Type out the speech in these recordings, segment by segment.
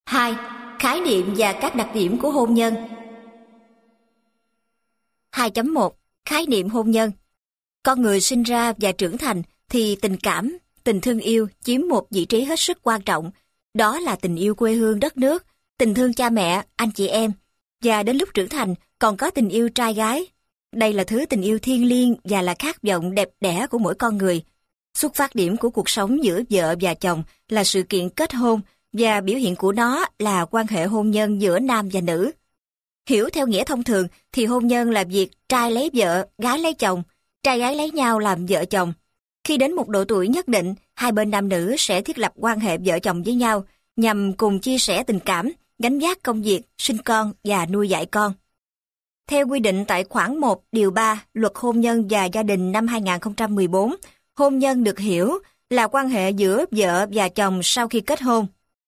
2. Khái niệm và các đặc điểm của hôn nhân. 2.1. Khái niệm hôn nhân. Con người sinh ra và trưởng thành thì tình cảm, tình thương yêu chiếm một vị trí hết sức quan trọng. Đó là tình yêu quê hương đất nước, tình thương cha mẹ, anh chị em. Và đến lúc trưởng thành còn có tình yêu trai gái. Đây là thứ tình yêu thiêng liêng và là khát vọng đẹp đẽ của mỗi con người. Xuất phát điểm của cuộc sống giữa vợ và chồng là sự kiện kết hôn và biểu hiện của nó là quan hệ hôn nhân giữa nam và nữ. Hiểu theo nghĩa thông thường thì hôn nhân là việc trai lấy vợ, gái lấy chồng, trai gái lấy nhau làm vợ chồng. Khi đến một độ tuổi nhất định, hai bên nam nữ sẽ thiết lập quan hệ vợ chồng với nhau nhằm cùng chia sẻ tình cảm, gánh vác công việc, sinh con và nuôi dạy con. Theo quy định tại khoản 1 điều 3 Luật Hôn nhân và Gia đình năm 2014, hôn nhân được hiểu là quan hệ giữa vợ và chồng sau khi kết hôn.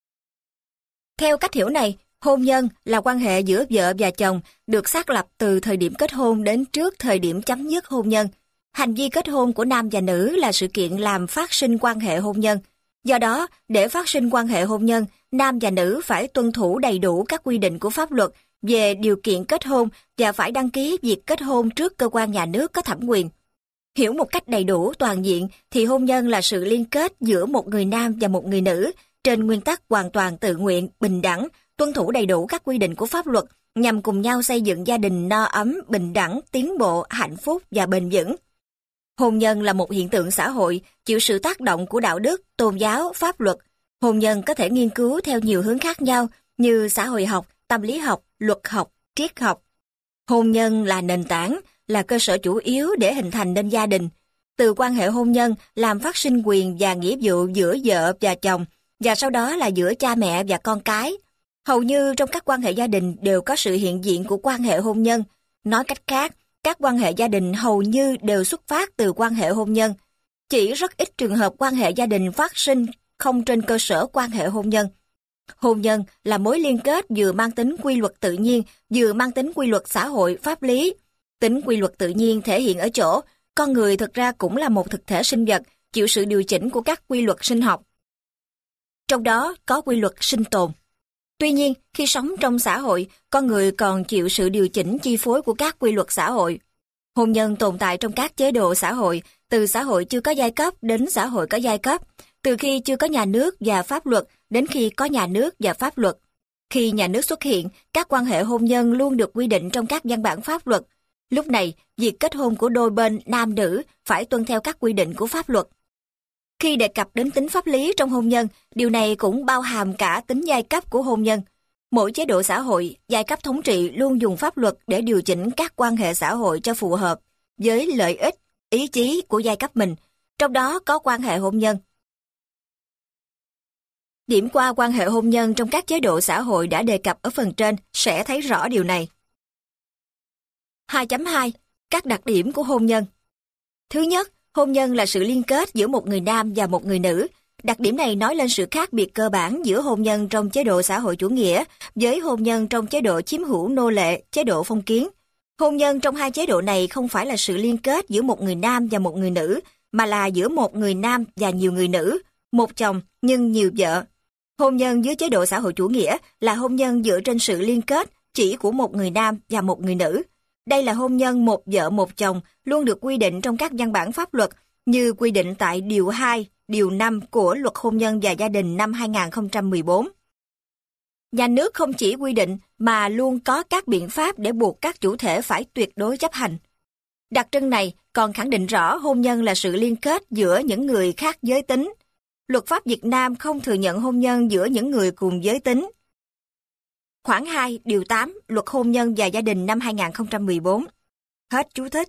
Theo cách hiểu này, hôn nhân là quan hệ giữa vợ và chồng được xác lập từ thời điểm kết hôn đến trước thời điểm chấm dứt hôn nhân. Hành vi kết hôn của nam và nữ là sự kiện làm phát sinh quan hệ hôn nhân. Do đó, để phát sinh quan hệ hôn nhân, nam và nữ phải tuân thủ đầy đủ các quy định của pháp luật về điều kiện kết hôn và phải đăng ký việc kết hôn trước cơ quan nhà nước có thẩm quyền. Hiểu một cách đầy đủ, toàn diện thì hôn nhân là sự liên kết giữa một người nam và một người nữ trên nguyên tắc hoàn toàn tự nguyện, bình đẳng, tuân thủ đầy đủ các quy định của pháp luật nhằm cùng nhau xây dựng gia đình no ấm, bình đẳng, tiến bộ, hạnh phúc và bền vững. Hôn nhân là một hiện tượng xã hội chịu sự tác động của đạo đức, tôn giáo, pháp luật. Hôn nhân có thể nghiên cứu theo nhiều hướng khác nhau như xã hội học, tâm lý học, luật học, triết học. Hôn nhân là nền tảng, là cơ sở chủ yếu để hình thành nên gia đình. Từ quan hệ hôn nhân làm phát sinh quyền và nghĩa vụ giữa vợ và chồng, và sau đó là giữa cha mẹ và con cái. Hầu như trong các quan hệ gia đình đều có sự hiện diện của quan hệ hôn nhân. Nói cách khác, các quan hệ gia đình hầu như đều xuất phát từ quan hệ hôn nhân. Chỉ rất ít trường hợp quan hệ gia đình phát sinh không trên cơ sở quan hệ hôn nhân. Hôn nhân là mối liên kết vừa mang tính quy luật tự nhiên, vừa mang tính quy luật xã hội, pháp lý. Tính quy luật tự nhiên thể hiện ở chỗ, con người thực ra cũng là một thực thể sinh vật, chịu sự điều chỉnh của các quy luật sinh học. Trong đó có quy luật sinh tồn. Tuy nhiên, khi sống trong xã hội, con người còn chịu sự điều chỉnh chi phối của các quy luật xã hội. Hôn nhân tồn tại trong các chế độ xã hội, từ xã hội chưa có giai cấp đến xã hội có giai cấp, từ khi chưa có nhà nước và pháp luật đến khi có nhà nước và pháp luật. Khi nhà nước xuất hiện, các quan hệ hôn nhân luôn được quy định trong các văn bản pháp luật. Lúc này, việc kết hôn của đôi bên nam nữ phải tuân theo các quy định của pháp luật. Khi đề cập đến tính pháp lý trong hôn nhân, điều này cũng bao hàm cả tính giai cấp của hôn nhân. Mỗi chế độ xã hội, giai cấp thống trị luôn dùng pháp luật để điều chỉnh các quan hệ xã hội cho phù hợp với lợi ích, ý chí của giai cấp mình, trong đó có quan hệ hôn nhân. Điểm qua quan hệ hôn nhân trong các chế độ xã hội đã đề cập ở phần trên sẽ thấy rõ điều này. 2.2. Các đặc điểm của hôn nhân. Thứ nhất, hôn nhân là sự liên kết giữa một người nam và một người nữ. Đặc điểm này nói lên sự khác biệt cơ bản giữa hôn nhân trong chế độ xã hội chủ nghĩa với hôn nhân trong chế độ chiếm hữu nô lệ, chế độ phong kiến. Hôn nhân trong hai chế độ này không phải là sự liên kết giữa một người nam và một người nữ, mà là giữa một người nam và nhiều người nữ, một chồng nhưng nhiều vợ. Hôn nhân dưới chế độ xã hội chủ nghĩa là hôn nhân dựa trên sự liên kết chỉ của một người nam và một người nữ. Đây là hôn nhân một vợ một chồng luôn được quy định trong các văn bản pháp luật như quy định tại Điều 2, Điều 5 của Luật Hôn nhân và Gia đình năm 2014. Nhà nước không chỉ quy định mà luôn có các biện pháp để buộc các chủ thể phải tuyệt đối chấp hành. Đặc trưng này còn khẳng định rõ hôn nhân là sự liên kết giữa những người khác giới tính. Luật pháp Việt Nam không thừa nhận hôn nhân giữa những người cùng giới tính. Khoản 2, Điều 8, Luật Hôn nhân và Gia đình năm 2014. Hết chú thích.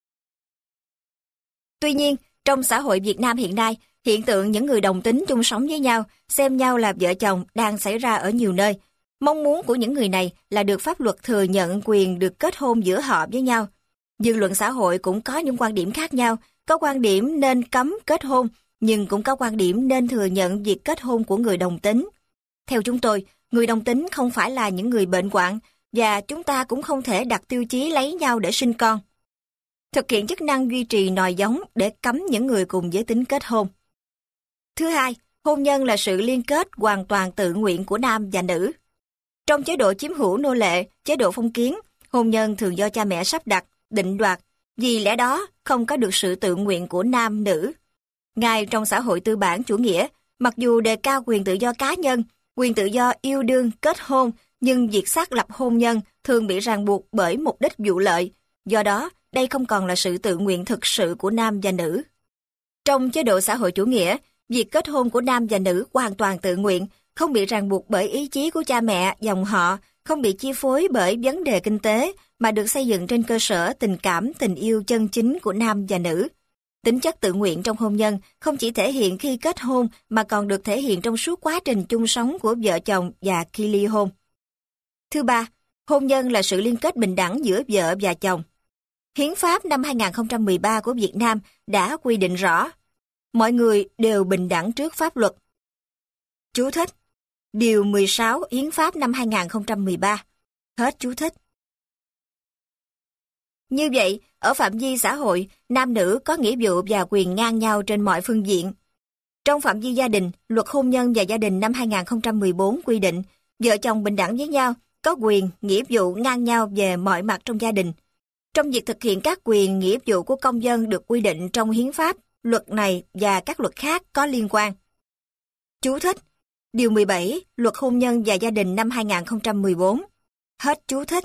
Tuy nhiên, trong xã hội Việt Nam hiện nay, hiện tượng những người đồng tính chung sống với nhau, xem nhau là vợ chồng đang xảy ra ở nhiều nơi. Mong muốn của những người này là được pháp luật thừa nhận quyền được kết hôn giữa họ với nhau. Dư luận xã hội cũng có những quan điểm khác nhau, có quan điểm nên cấm kết hôn, nhưng cũng có quan điểm nên thừa nhận việc kết hôn của người đồng tính. Theo chúng tôi, người đồng tính không phải là những người bệnh hoạn, và chúng ta cũng không thể đặt tiêu chí lấy nhau để sinh con. Thực hiện chức năng duy trì nòi giống để cấm những người cùng giới tính kết hôn. Thứ hai, hôn nhân là sự liên kết hoàn toàn tự nguyện của nam và nữ. Trong chế độ chiếm hữu nô lệ, chế độ phong kiến, hôn nhân thường do cha mẹ sắp đặt, định đoạt, vì lẽ đó không có được sự tự nguyện của nam nữ. Ngay trong xã hội tư bản chủ nghĩa, mặc dù đề cao quyền tự do cá nhân, quyền tự do yêu đương, kết hôn, nhưng việc xác lập hôn nhân thường bị ràng buộc bởi mục đích vụ lợi. Do đó, đây không còn là sự tự nguyện thực sự của nam và nữ. Trong chế độ xã hội chủ nghĩa, việc kết hôn của nam và nữ hoàn toàn tự nguyện, không bị ràng buộc bởi ý chí của cha mẹ, dòng họ, không bị chi phối bởi vấn đề kinh tế, mà được xây dựng trên cơ sở tình cảm, tình yêu chân chính của nam và nữ. Tính chất tự nguyện trong hôn nhân không chỉ thể hiện khi kết hôn mà còn được thể hiện trong suốt quá trình chung sống của vợ chồng và khi ly hôn. Thứ ba, hôn nhân là sự liên kết bình đẳng giữa vợ và chồng. Hiến pháp năm 2013 của Việt Nam đã quy định rõ, mọi người đều bình đẳng trước pháp luật. Chú thích: Điều 16 Hiến pháp năm 2013. Hết chú thích. Như vậy, ở phạm vi xã hội, nam nữ có nghĩa vụ và quyền ngang nhau trên mọi phương diện. Trong phạm vi gia đình, Luật Hôn nhân và Gia đình năm 2014 quy định, vợ chồng bình đẳng với nhau, có quyền, nghĩa vụ ngang nhau về mọi mặt trong gia đình. Trong việc thực hiện các quyền, nghĩa vụ của công dân được quy định trong hiến pháp, luật này và các luật khác có liên quan. Chú thích: Điều 17 Luật Hôn nhân và Gia đình năm 2014. Hết chú thích.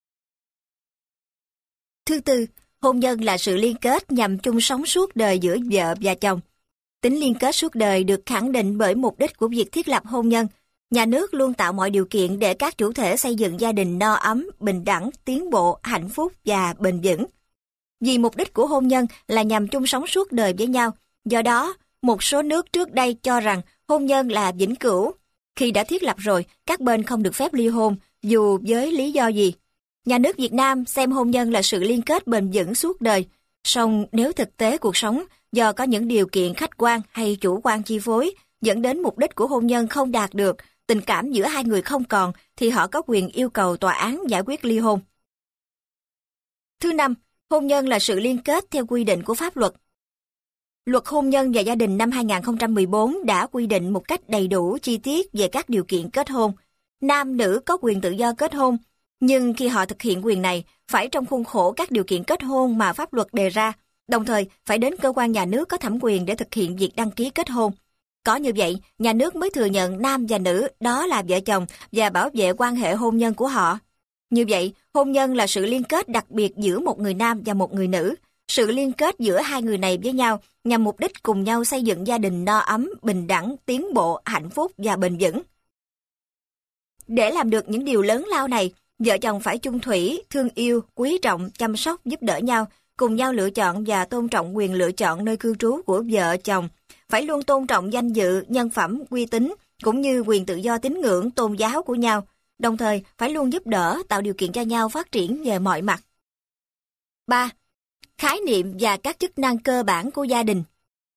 Thứ tư, hôn nhân là sự liên kết nhằm chung sống suốt đời giữa vợ và chồng. Tính liên kết suốt đời được khẳng định bởi mục đích của việc thiết lập hôn nhân. Nhà nước luôn tạo mọi điều kiện để các chủ thể xây dựng gia đình no ấm, bình đẳng, tiến bộ, hạnh phúc và bền vững. Vì mục đích của hôn nhân là nhằm chung sống suốt đời với nhau, do đó, một số nước trước đây cho rằng hôn nhân là vĩnh cửu. Khi đã thiết lập rồi, các bên không được phép ly hôn, dù với lý do gì. Nhà nước Việt Nam xem hôn nhân là sự liên kết bền vững suốt đời. Song nếu thực tế cuộc sống, do có những điều kiện khách quan hay chủ quan chi phối, dẫn đến mục đích của hôn nhân không đạt được, tình cảm giữa hai người không còn, thì họ có quyền yêu cầu tòa án giải quyết ly hôn. Thứ năm, hôn nhân là sự liên kết theo quy định của pháp luật. Luật Hôn nhân và Gia đình năm 2014 đã quy định một cách đầy đủ chi tiết về các điều kiện kết hôn. Nam nữ có quyền tự do kết hôn, nhưng khi họ thực hiện quyền này, phải trong khuôn khổ các điều kiện kết hôn mà pháp luật đề ra, đồng thời phải đến cơ quan nhà nước có thẩm quyền để thực hiện việc đăng ký kết hôn. Có như vậy, nhà nước mới thừa nhận nam và nữ đó là vợ chồng và bảo vệ quan hệ hôn nhân của họ. Như vậy, hôn nhân là sự liên kết đặc biệt giữa một người nam và một người nữ. Sự liên kết giữa hai người này với nhau nhằm mục đích cùng nhau xây dựng gia đình no ấm, bình đẳng, tiến bộ, hạnh phúc và bền vững. Để làm được những điều lớn lao này, vợ chồng phải chung thủy, thương yêu, quý trọng, chăm sóc, giúp đỡ nhau, cùng nhau lựa chọn và tôn trọng quyền lựa chọn nơi cư trú của vợ chồng, phải luôn tôn trọng danh dự, nhân phẩm, uy tín, cũng như quyền tự do tín ngưỡng, tôn giáo của nhau, đồng thời phải luôn giúp đỡ, tạo điều kiện cho nhau phát triển về mọi mặt. 3. Khái niệm và các chức năng cơ bản của gia đình.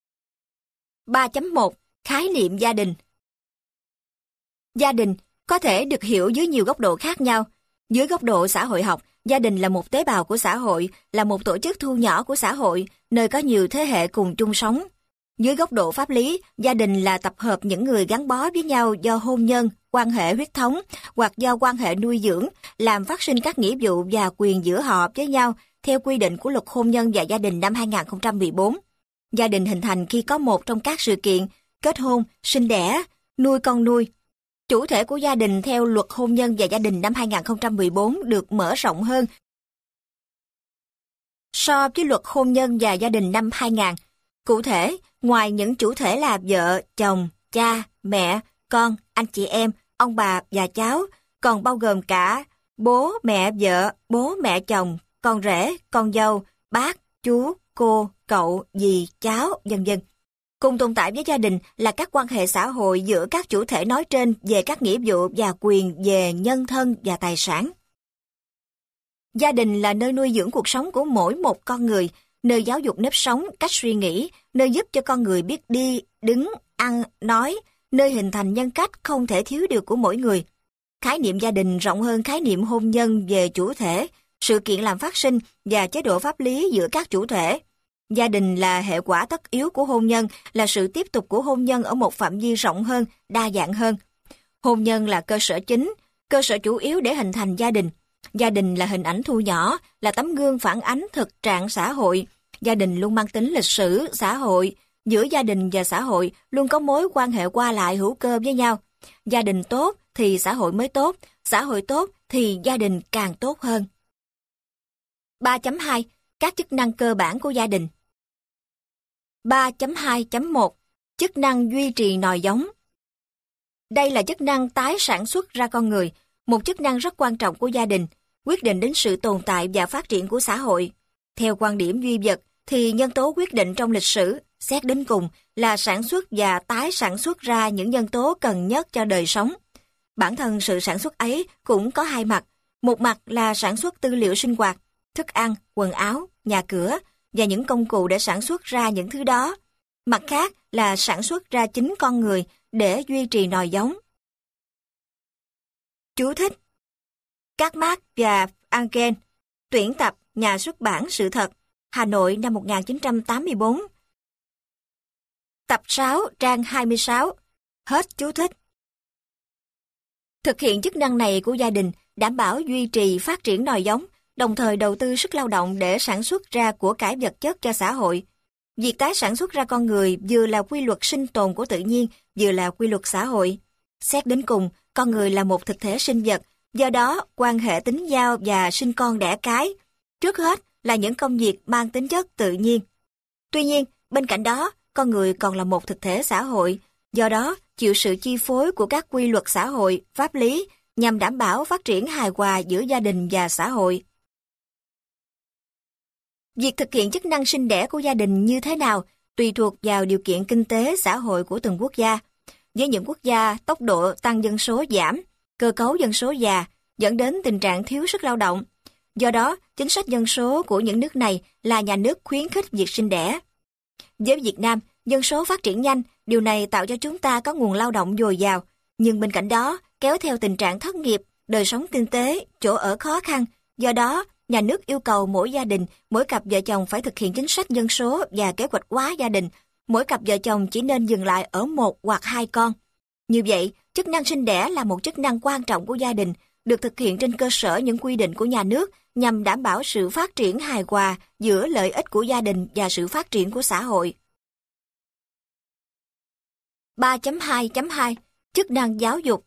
3.1 Khái niệm gia đình. Gia đình có thể được hiểu dưới nhiều góc độ khác nhau. Dưới góc độ xã hội học, gia đình là một tế bào của xã hội, là một tổ chức thu nhỏ của xã hội, nơi có nhiều thế hệ cùng chung sống. Dưới góc độ pháp lý, gia đình là tập hợp những người gắn bó với nhau do hôn nhân, quan hệ huyết thống hoặc do quan hệ nuôi dưỡng, làm phát sinh các nghĩa vụ và quyền giữa họ với nhau theo quy định của Luật Hôn nhân và Gia đình năm 2014. Gia đình hình thành khi có một trong các sự kiện kết hôn, sinh đẻ, nuôi con nuôi. Chủ thể của gia đình theo Luật Hôn nhân và Gia đình năm 2014 được mở rộng hơn so với Luật Hôn nhân và Gia đình năm 2000. Cụ thể, ngoài những chủ thể là vợ, chồng, cha, mẹ, con, anh chị em, ông bà và cháu, còn bao gồm cả bố, mẹ vợ, bố, mẹ chồng, con rể, con dâu, bác, chú, cô, cậu, dì, cháu, vân vân. Cùng tồn tại với gia đình là các quan hệ xã hội giữa các chủ thể nói trên về các nghĩa vụ và quyền về nhân thân và tài sản. Gia đình là nơi nuôi dưỡng cuộc sống của mỗi một con người, nơi giáo dục nếp sống, cách suy nghĩ, nơi giúp cho con người biết đi, đứng, ăn, nói, nơi hình thành nhân cách không thể thiếu được của mỗi người. Khái niệm gia đình rộng hơn khái niệm hôn nhân về chủ thể, sự kiện làm phát sinh và chế độ pháp lý giữa các chủ thể. Gia đình là hệ quả tất yếu của hôn nhân, là sự tiếp tục của hôn nhân ở một phạm vi rộng hơn, đa dạng hơn. Hôn nhân là cơ sở chính, cơ sở chủ yếu để hình thành gia đình. Gia đình là hình ảnh thu nhỏ, là tấm gương phản ánh thực trạng xã hội. Gia đình luôn mang tính lịch sử, xã hội. Giữa gia đình và xã hội luôn có mối quan hệ qua lại hữu cơ với nhau. Gia đình tốt thì xã hội mới tốt, xã hội tốt thì gia đình càng tốt hơn. 3.2. Các chức năng cơ bản của gia đình. 3.2.1. Chức năng duy trì nòi giống. Đây là chức năng tái sản xuất ra con người, một chức năng rất quan trọng của gia đình, quyết định đến sự tồn tại và phát triển của xã hội. Theo quan điểm duy vật, thì nhân tố quyết định trong lịch sử, xét đến cùng, là sản xuất và tái sản xuất ra những nhân tố cần nhất cho đời sống. Bản thân sự sản xuất ấy cũng có hai mặt. Một mặt là sản xuất tư liệu sinh hoạt, thức ăn, quần áo, nhà cửa và những công cụ để sản xuất ra những thứ đó. Mặt khác là sản xuất ra chính con người để duy trì nòi giống. Chú thích: Các Marx và Engels, tuyển tập, nhà xuất bản Sự Thật, Hà Nội năm 1984. Tập 6, trang 26. Hết chú thích. Thực hiện chức năng này của gia đình, đảm bảo duy trì phát triển nòi giống, đồng thời đầu tư sức lao động để sản xuất ra của cải vật chất cho xã hội. Việc tái sản xuất ra con người vừa là quy luật sinh tồn của tự nhiên, vừa là quy luật xã hội. Xét đến cùng, con người là một thực thể sinh vật, do đó quan hệ tính giao và sinh con đẻ cái, trước hết là những công việc mang tính chất tự nhiên. Tuy nhiên, bên cạnh đó, con người còn là một thực thể xã hội, do đó chịu sự chi phối của các quy luật xã hội, pháp lý nhằm đảm bảo phát triển hài hòa giữa gia đình và xã hội. Việc thực hiện chức năng sinh đẻ của gia đình như thế nào tùy thuộc vào điều kiện kinh tế xã hội của từng quốc gia. Với những quốc gia tốc độ tăng dân số giảm, cơ cấu dân số già dẫn đến tình trạng thiếu sức lao động. Do đó, chính sách dân số của những nước này là nhà nước khuyến khích việc sinh đẻ. Với Việt Nam, dân số phát triển nhanh, điều này tạo cho chúng ta có nguồn lao động dồi dào, nhưng bên cạnh đó kéo theo tình trạng thất nghiệp, đời sống kinh tế, chỗ ở khó khăn. Do đó, nhà nước yêu cầu mỗi gia đình, mỗi cặp vợ chồng phải thực hiện chính sách dân số và kế hoạch hóa gia đình. Mỗi cặp vợ chồng chỉ nên dừng lại ở 1 hoặc 2 con. Như vậy, chức năng sinh đẻ là một chức năng quan trọng của gia đình, được thực hiện trên cơ sở những quy định của nhà nước nhằm đảm bảo sự phát triển hài hòa giữa lợi ích của gia đình và sự phát triển của xã hội. 3.2.2. Chức năng giáo dục.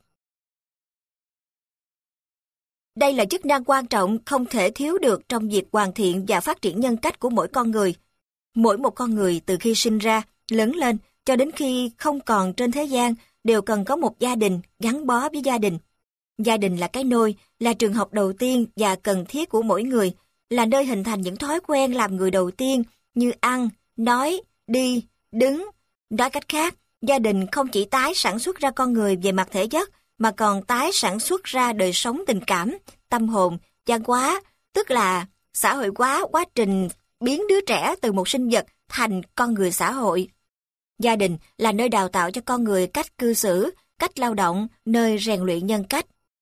Đây là chức năng quan trọng không thể thiếu được trong việc hoàn thiện và phát triển nhân cách của mỗi con người. Mỗi một con người từ khi sinh ra, lớn lên, cho đến khi không còn trên thế gian, đều cần có một gia đình gắn bó với gia đình. Gia đình là cái nôi, là trường học đầu tiên và cần thiết của mỗi người, là nơi hình thành những thói quen làm người đầu tiên như ăn, nói, đi, đứng. Nói cách khác, gia đình không chỉ tái sản xuất ra con người về mặt thể chất, mà còn tái sản xuất ra đời sống tình cảm, tâm hồn, văn hóa, tức là xã hội hóa quá trình biến đứa trẻ từ một sinh vật thành con người xã hội. Gia đình là nơi đào tạo cho con người cách cư xử, cách lao động, nơi rèn luyện nhân cách.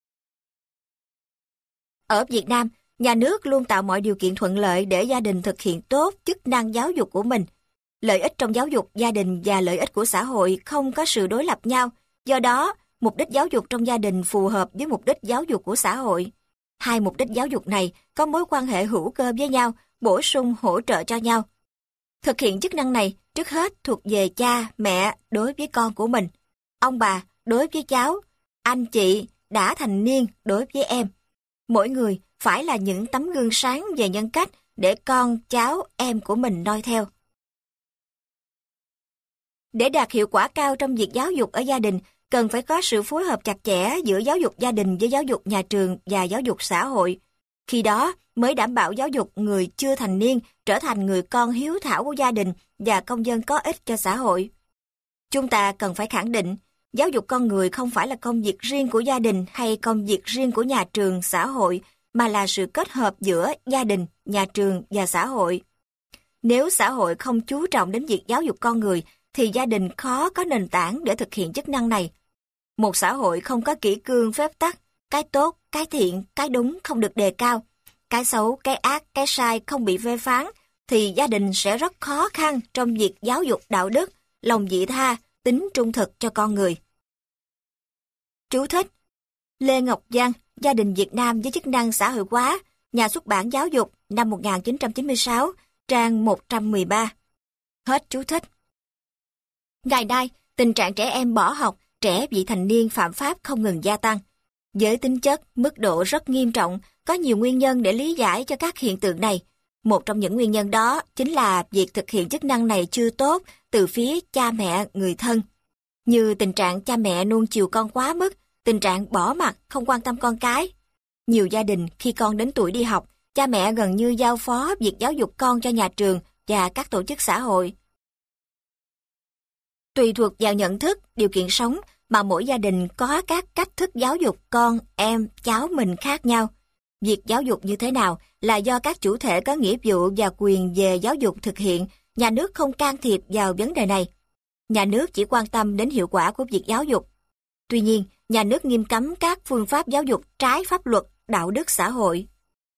Ở Việt Nam, nhà nước luôn tạo mọi điều kiện thuận lợi để gia đình thực hiện tốt chức năng giáo dục của mình. Lợi ích trong giáo dục gia đình và lợi ích của xã hội không có sự đối lập nhau, do đó, mục đích giáo dục trong gia đình phù hợp với mục đích giáo dục của xã hội. Hai mục đích giáo dục này có mối quan hệ hữu cơ với nhau, bổ sung hỗ trợ cho nhau. Thực hiện chức năng này, trước hết thuộc về cha, mẹ đối với con của mình, ông bà đối với cháu, anh chị đã thành niên đối với em. Mỗi người phải là những tấm gương sáng về nhân cách để con, cháu, em của mình noi theo. Để đạt hiệu quả cao trong việc giáo dục ở gia đình, cần phải có sự phối hợp chặt chẽ giữa giáo dục gia đình với giáo dục nhà trường và giáo dục xã hội. Khi đó mới đảm bảo giáo dục người chưa thành niên trở thành người con hiếu thảo của gia đình và công dân có ích cho xã hội. Chúng ta cần phải khẳng định, giáo dục con người không phải là công việc riêng của gia đình hay công việc riêng của nhà trường, xã hội, mà là sự kết hợp giữa gia đình, nhà trường và xã hội. Nếu xã hội không chú trọng đến việc giáo dục con người, thì gia đình khó có nền tảng để thực hiện chức năng này. Một xã hội không có kỷ cương phép tắc, cái tốt, cái thiện, cái đúng không được đề cao, cái xấu, cái ác, cái sai không bị phê phán, thì gia đình sẽ rất khó khăn trong việc giáo dục đạo đức, lòng vị tha, tính trung thực cho con người. Chú thích: Lê Ngọc Giang, Gia đình Việt Nam với chức năng xã hội hóa, Nhà xuất bản Giáo dục, năm 1996, trang 113. Hết chú thích. Ngày nay, tình trạng trẻ em bỏ học, trẻ vị thành niên phạm pháp không ngừng gia tăng. Với tính chất, mức độ rất nghiêm trọng, có nhiều nguyên nhân để lý giải cho các hiện tượng này. Một trong những nguyên nhân đó chính là việc thực hiện chức năng này chưa tốt từ phía cha mẹ, người thân. Như tình trạng cha mẹ nuông chiều con quá mức, tình trạng bỏ mặc, không quan tâm con cái. Nhiều gia đình khi con đến tuổi đi học, cha mẹ gần như giao phó việc giáo dục con cho nhà trường và các tổ chức xã hội. Tùy thuộc vào nhận thức, điều kiện sống mà mỗi gia đình có các cách thức giáo dục con, em, cháu mình khác nhau. Việc giáo dục như thế nào là do các chủ thể có nghĩa vụ và quyền về giáo dục thực hiện, nhà nước không can thiệp vào vấn đề này. Nhà nước chỉ quan tâm đến hiệu quả của việc giáo dục. Tuy nhiên, nhà nước nghiêm cấm các phương pháp giáo dục trái pháp luật, đạo đức xã hội.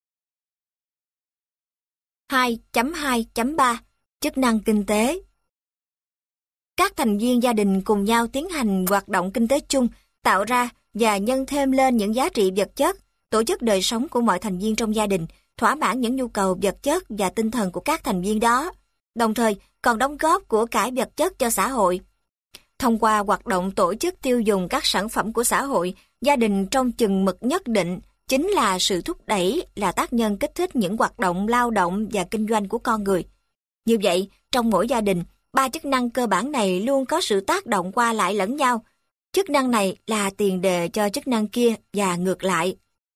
2.2.3 Chức năng kinh tế. Các thành viên gia đình cùng nhau tiến hành hoạt động kinh tế chung, tạo ra và nhân thêm lên những giá trị vật chất, tổ chức đời sống của mọi thành viên trong gia đình, thỏa mãn những nhu cầu vật chất và tinh thần của các thành viên đó, đồng thời còn đóng góp của cải vật chất cho xã hội. Thông qua hoạt động tổ chức tiêu dùng các sản phẩm của xã hội, gia đình trong chừng mực nhất định chính là sự thúc đẩy, là tác nhân kích thích những hoạt động lao động và kinh doanh của con người. Như vậy, trong mỗi gia đình, ba chức năng cơ bản này luôn có sự tác động qua lại lẫn nhau. Chức năng này là tiền đề cho chức năng kia và ngược lại.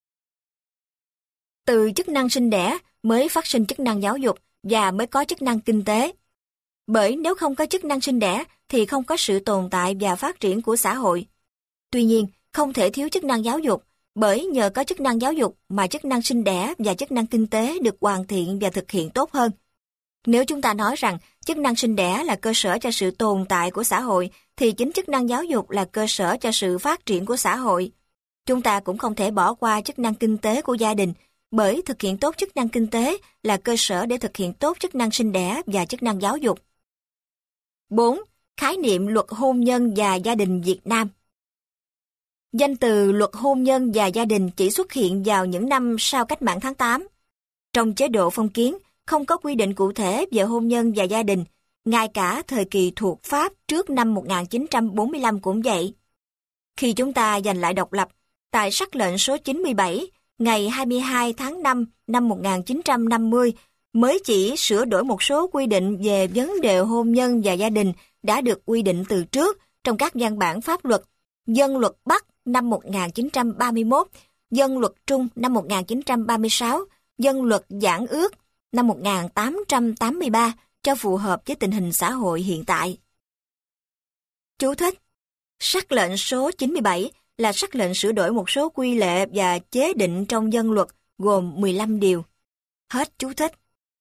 Từ chức năng sinh đẻ mới phát sinh chức năng giáo dục và mới có chức năng kinh tế. Bởi nếu không có chức năng sinh đẻ thì không có sự tồn tại và phát triển của xã hội. Tuy nhiên, không thể thiếu chức năng giáo dục, bởi nhờ có chức năng giáo dục mà chức năng sinh đẻ và chức năng kinh tế được hoàn thiện và thực hiện tốt hơn. Nếu chúng ta nói rằng chức năng sinh đẻ là cơ sở cho sự tồn tại của xã hội, thì chính chức năng giáo dục là cơ sở cho sự phát triển của xã hội. Chúng ta cũng không thể bỏ qua chức năng kinh tế của gia đình, bởi thực hiện tốt chức năng kinh tế là cơ sở để thực hiện tốt chức năng sinh đẻ và chức năng giáo dục. 4. Khái niệm luật hôn nhân và gia đình Việt Nam. Danh từ luật hôn nhân và gia đình chỉ xuất hiện vào những năm sau cách mạng tháng 8. Trong chế độ phong kiến, không có quy định cụ thể về hôn nhân và gia đình, ngay cả thời kỳ thuộc Pháp trước năm 1945 cũng vậy. Khi chúng ta giành lại độc lập, tại sắc lệnh số 97, ngày 22 tháng 5 năm 1950, mới chỉ sửa đổi một số quy định về vấn đề hôn nhân và gia đình đã được quy định từ trước trong các văn bản pháp luật, Dân luật Bắc năm 1931, Dân luật Trung năm 1936, Dân luật Giản ước năm 1883 cho phù hợp với tình hình xã hội hiện tại. Chú thích: Sắc lệnh số 97 là sắc lệnh sửa đổi một số quy lệ và chế định trong dân luật gồm 15 điều. Hết chú thích.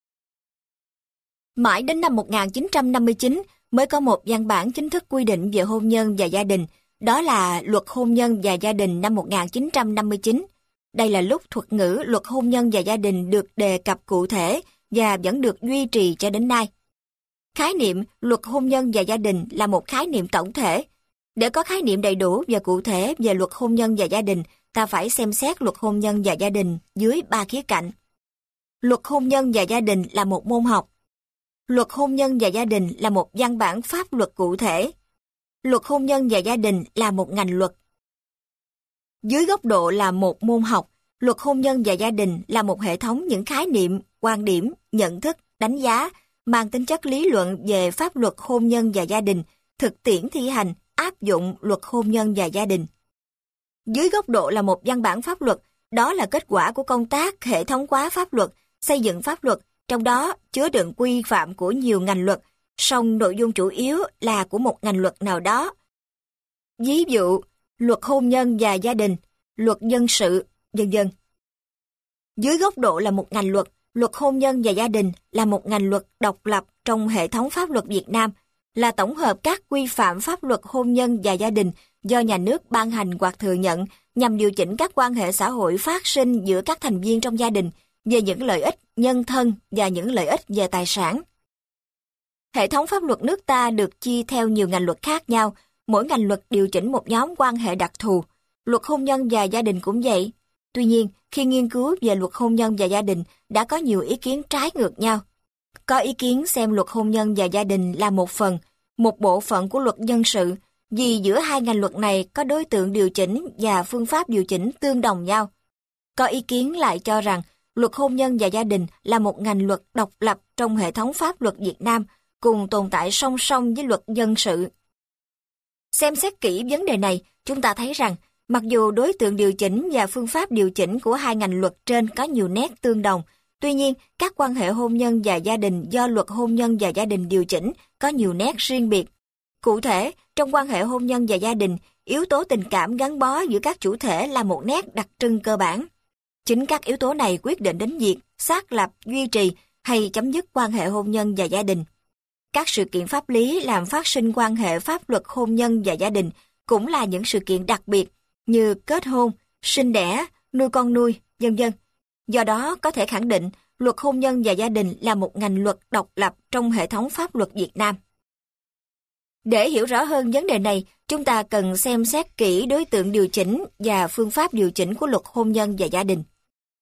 Mãi đến năm 1959 mới có một văn bản chính thức quy định về hôn nhân và gia đình, đó là Luật Hôn nhân và Gia đình năm 1959. Đây là lúc thuật ngữ Luật Hôn nhân và Gia đình được đề cập cụ thể và vẫn được duy trì cho đến nay. Khái niệm Luật Hôn nhân và Gia đình là một khái niệm tổng thể. Để có khái niệm đầy đủ và cụ thể về Luật Hôn nhân và Gia đình, ta phải xem xét Luật Hôn nhân và Gia đình dưới 3 khía cạnh. Luật Hôn nhân và Gia đình là một môn học. Luật Hôn nhân và Gia đình là một văn bản pháp luật cụ thể. Luật Hôn nhân và Gia đình là một ngành luật. Dưới góc độ là một môn học, Luật Hôn nhân và Gia đình là một hệ thống những khái niệm, quan điểm, nhận thức, đánh giá, mang tính chất lý luận về pháp luật hôn nhân và gia đình, thực tiễn thi hành, áp dụng luật hôn nhân và gia đình. Dưới góc độ là một văn bản pháp luật, đó là kết quả của công tác hệ thống hóa pháp luật, xây dựng pháp luật, trong đó chứa đựng quy phạm của nhiều ngành luật, song nội dung chủ yếu là của một ngành luật nào đó. Ví dụ, luật hôn nhân và gia đình, luật dân sự, vân vân. Dưới góc độ là một ngành luật, luật hôn nhân và gia đình là một ngành luật độc lập trong hệ thống pháp luật Việt Nam, là tổng hợp các quy phạm pháp luật hôn nhân và gia đình do nhà nước ban hành hoặc thừa nhận nhằm điều chỉnh các quan hệ xã hội phát sinh giữa các thành viên trong gia đình, về những lợi ích nhân thân và những lợi ích về tài sản. Hệ thống pháp luật nước ta được chia theo nhiều ngành luật khác nhau, mỗi ngành luật điều chỉnh một nhóm quan hệ đặc thù. Luật hôn nhân và gia đình cũng vậy. Tuy nhiên, khi nghiên cứu về luật hôn nhân và gia đình đã có nhiều ý kiến trái ngược nhau. Có ý kiến xem luật hôn nhân và gia đình là một bộ phận của luật dân sự, vì giữa hai ngành luật này có đối tượng điều chỉnh và phương pháp điều chỉnh tương đồng nhau. Có ý kiến lại cho rằng luật hôn nhân và gia đình là một ngành luật độc lập trong hệ thống pháp luật Việt Nam, cùng tồn tại song song với luật dân sự. Xem xét kỹ vấn đề này, chúng ta thấy rằng mặc dù đối tượng điều chỉnh và phương pháp điều chỉnh của hai ngành luật trên có nhiều nét tương đồng, tuy nhiên các quan hệ hôn nhân và gia đình do luật hôn nhân và gia đình điều chỉnh có nhiều nét riêng biệt. Cụ thể, trong quan hệ hôn nhân và gia đình, yếu tố tình cảm gắn bó giữa các chủ thể là một nét đặc trưng cơ bản. Chính các yếu tố này quyết định đến việc xác lập, duy trì hay chấm dứt quan hệ hôn nhân và gia đình. Các sự kiện pháp lý làm phát sinh quan hệ pháp luật hôn nhân và gia đình cũng là những sự kiện đặc biệt như kết hôn, sinh đẻ, nuôi con nuôi, vân vân. Do đó, có thể khẳng định luật hôn nhân và gia đình là một ngành luật độc lập trong hệ thống pháp luật Việt Nam. Để hiểu rõ hơn vấn đề này, chúng ta cần xem xét kỹ đối tượng điều chỉnh và phương pháp điều chỉnh của luật hôn nhân và gia đình.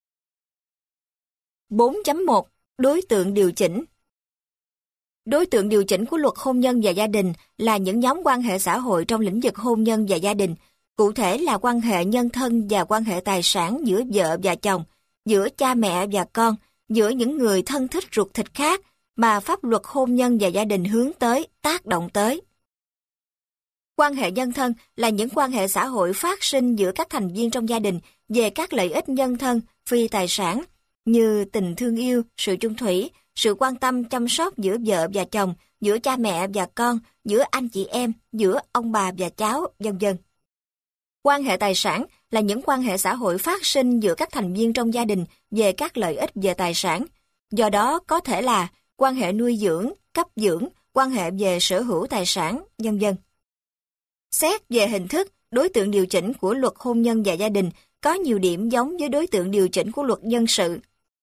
4.1. Đối tượng điều chỉnh. Đối tượng điều chỉnh của luật hôn nhân và gia đình là những nhóm quan hệ xã hội trong lĩnh vực hôn nhân và gia đình, cụ thể là quan hệ nhân thân và quan hệ tài sản giữa vợ và chồng, giữa cha mẹ và con, giữa những người thân thích ruột thịt khác mà pháp luật hôn nhân và gia đình hướng tới, tác động tới. Quan hệ nhân thân là những quan hệ xã hội phát sinh giữa các thành viên trong gia đình về các lợi ích nhân thân, phi tài sản, như tình thương yêu, sự chung thủy, sự quan tâm chăm sóc giữa vợ và chồng, giữa cha mẹ và con, giữa anh chị em, giữa ông bà và cháu, vân vân. Quan hệ tài sản là những quan hệ xã hội phát sinh giữa các thành viên trong gia đình về các lợi ích về tài sản. Do đó có thể là quan hệ nuôi dưỡng, cấp dưỡng, quan hệ về sở hữu tài sản, vân vân. Xét về hình thức, đối tượng điều chỉnh của luật hôn nhân và gia đình có nhiều điểm giống với đối tượng điều chỉnh của luật dân sự.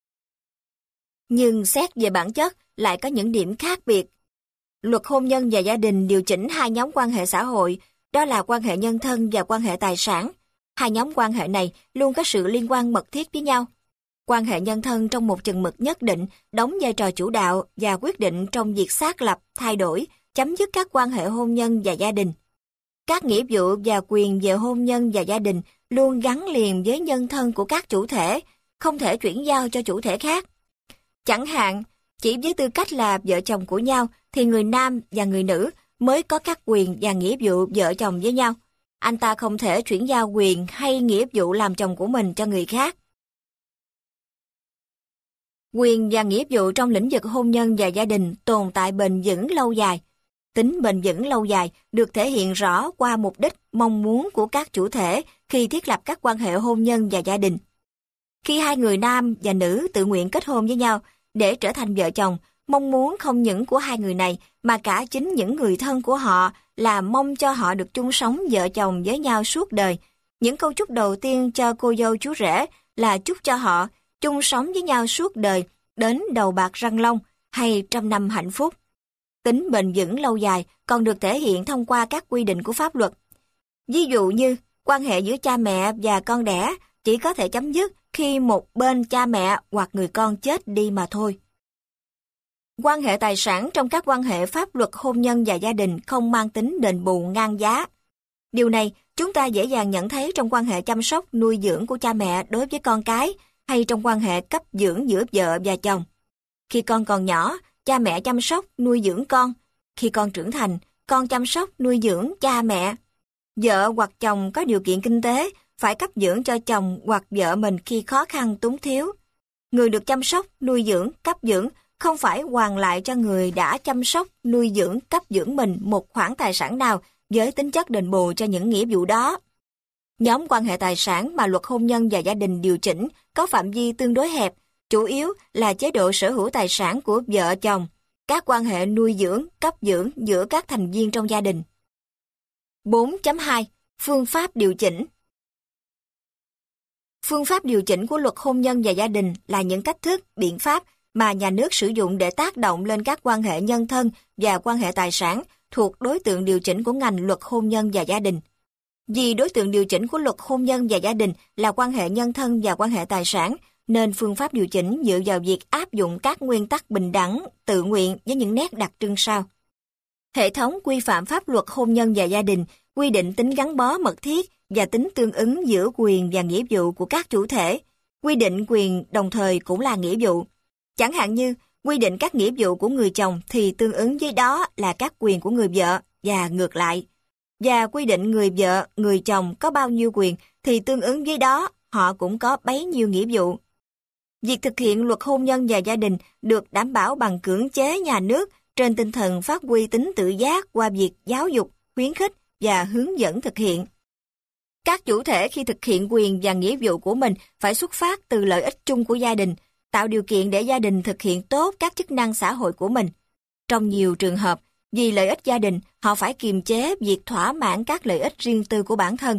Nhưng xét về bản chất lại có những điểm khác biệt. Luật hôn nhân và gia đình điều chỉnh hai nhóm quan hệ xã hội, đó là quan hệ nhân thân và quan hệ tài sản. Hai nhóm quan hệ này luôn có sự liên quan mật thiết với nhau. Quan hệ nhân thân trong một chừng mực nhất định đóng vai trò chủ đạo và quyết định trong việc xác lập, thay đổi, chấm dứt các quan hệ hôn nhân và gia đình. Các nghĩa vụ và quyền về hôn nhân và gia đình luôn gắn liền với nhân thân của các chủ thể, không thể chuyển giao cho chủ thể khác. Chẳng hạn, chỉ với tư cách là vợ chồng của nhau thì người nam và người nữ mới có các quyền và nghĩa vụ vợ chồng với nhau. Anh ta không thể chuyển giao quyền hay nghĩa vụ làm chồng của mình cho người khác. Quyền và nghĩa vụ trong lĩnh vực hôn nhân và gia đình tồn tại bền vững lâu dài. Tính bền vững lâu dài được thể hiện rõ qua mục đích, mong muốn của các chủ thể khi thiết lập các quan hệ hôn nhân và gia đình. Khi hai người nam và nữ tự nguyện kết hôn với nhau để trở thành vợ chồng, mong muốn không những của hai người này mà cả chính những người thân của họ là mong cho họ được chung sống vợ chồng với nhau suốt đời. Những câu chúc đầu tiên cho cô dâu chú rể là chúc cho họ chung sống với nhau suốt đời, đến đầu bạc răng long hay trăm năm hạnh phúc. Tính bền vững lâu dài còn được thể hiện thông qua các quy định của pháp luật. Ví dụ như, quan hệ giữa cha mẹ và con đẻ chỉ có thể chấm dứt khi một bên cha mẹ hoặc người con chết đi mà thôi. Quan hệ tài sản trong các quan hệ pháp luật hôn nhân và gia đình không mang tính đền bù ngang giá. Điều này chúng ta dễ dàng nhận thấy trong quan hệ chăm sóc nuôi dưỡng của cha mẹ đối với con cái hay trong quan hệ cấp dưỡng giữa vợ và chồng. Khi con còn nhỏ, cha mẹ chăm sóc nuôi dưỡng con. Khi con trưởng thành, con chăm sóc nuôi dưỡng cha mẹ. Vợ hoặc chồng có điều kiện kinh tế phải cấp dưỡng cho chồng hoặc vợ mình khi khó khăn túng thiếu. Người được chăm sóc, nuôi dưỡng, cấp dưỡng không phải hoàn lại cho người đã chăm sóc, nuôi dưỡng, cấp dưỡng mình một khoản tài sản nào với tính chất đền bù cho những nghĩa vụ đó. Nhóm quan hệ tài sản mà luật hôn nhân và gia đình điều chỉnh có phạm vi tương đối hẹp, chủ yếu là chế độ sở hữu tài sản của vợ chồng, các quan hệ nuôi dưỡng, cấp dưỡng giữa các thành viên trong gia đình. 4.2. Phương pháp điều chỉnh. Phương pháp điều chỉnh của luật hôn nhân và gia đình là những cách thức, biện pháp mà nhà nước sử dụng để tác động lên các quan hệ nhân thân và quan hệ tài sản thuộc đối tượng điều chỉnh của ngành luật hôn nhân và gia đình. Vì đối tượng điều chỉnh của luật hôn nhân và gia đình là quan hệ nhân thân và quan hệ tài sản, nên phương pháp điều chỉnh dựa vào việc áp dụng các nguyên tắc bình đẳng, tự nguyện với những nét đặc trưng sau. Hệ thống quy phạm pháp luật hôn nhân và gia đình quy định tính gắn bó mật thiết và tính tương ứng giữa quyền và nghĩa vụ của các chủ thể. Quy định quyền đồng thời cũng là nghĩa vụ. Chẳng hạn như, quy định các nghĩa vụ của người chồng thì tương ứng với đó là các quyền của người vợ và ngược lại. Và quy định người vợ, người chồng có bao nhiêu quyền thì tương ứng với đó họ cũng có bấy nhiêu nghĩa vụ. Việc thực hiện luật hôn nhân và gia đình được đảm bảo bằng cưỡng chế nhà nước trên tinh thần phát huy tính tự giác qua việc giáo dục, khuyến khích và hướng dẫn thực hiện. Các chủ thể khi thực hiện quyền và nghĩa vụ của mình phải xuất phát từ lợi ích chung của gia đình, tạo điều kiện để gia đình thực hiện tốt các chức năng xã hội của mình. Trong nhiều trường hợp, vì lợi ích gia đình, họ phải kiềm chế việc thỏa mãn các lợi ích riêng tư của bản thân.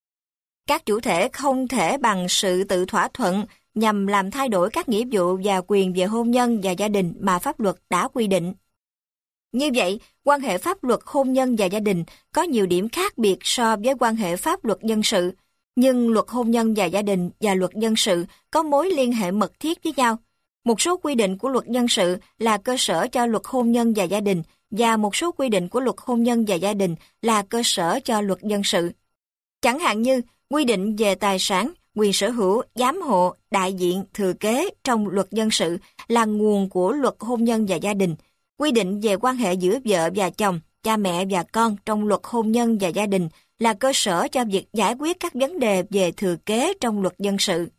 Các chủ thể không thể bằng sự tự thỏa thuận nhằm làm thay đổi các nghĩa vụ và quyền về hôn nhân và gia đình mà pháp luật đã quy định. Như vậy, quan hệ pháp luật hôn nhân và gia đình có nhiều điểm khác biệt so với quan hệ pháp luật dân sự, nhưng luật hôn nhân và gia đình và luật dân sự có mối liên hệ mật thiết với nhau. Một số quy định của luật dân sự là cơ sở cho luật hôn nhân và gia đình, và một số quy định của luật hôn nhân và gia đình là cơ sở cho luật dân sự. Chẳng hạn như, quy định về tài sản, quyền sở hữu, giám hộ, đại diện, thừa kế trong luật dân sự là nguồn của luật hôn nhân và gia đình. Quy định về quan hệ giữa vợ và chồng, cha mẹ và con trong luật hôn nhân và gia đình là cơ sở cho việc giải quyết các vấn đề về thừa kế trong luật dân sự.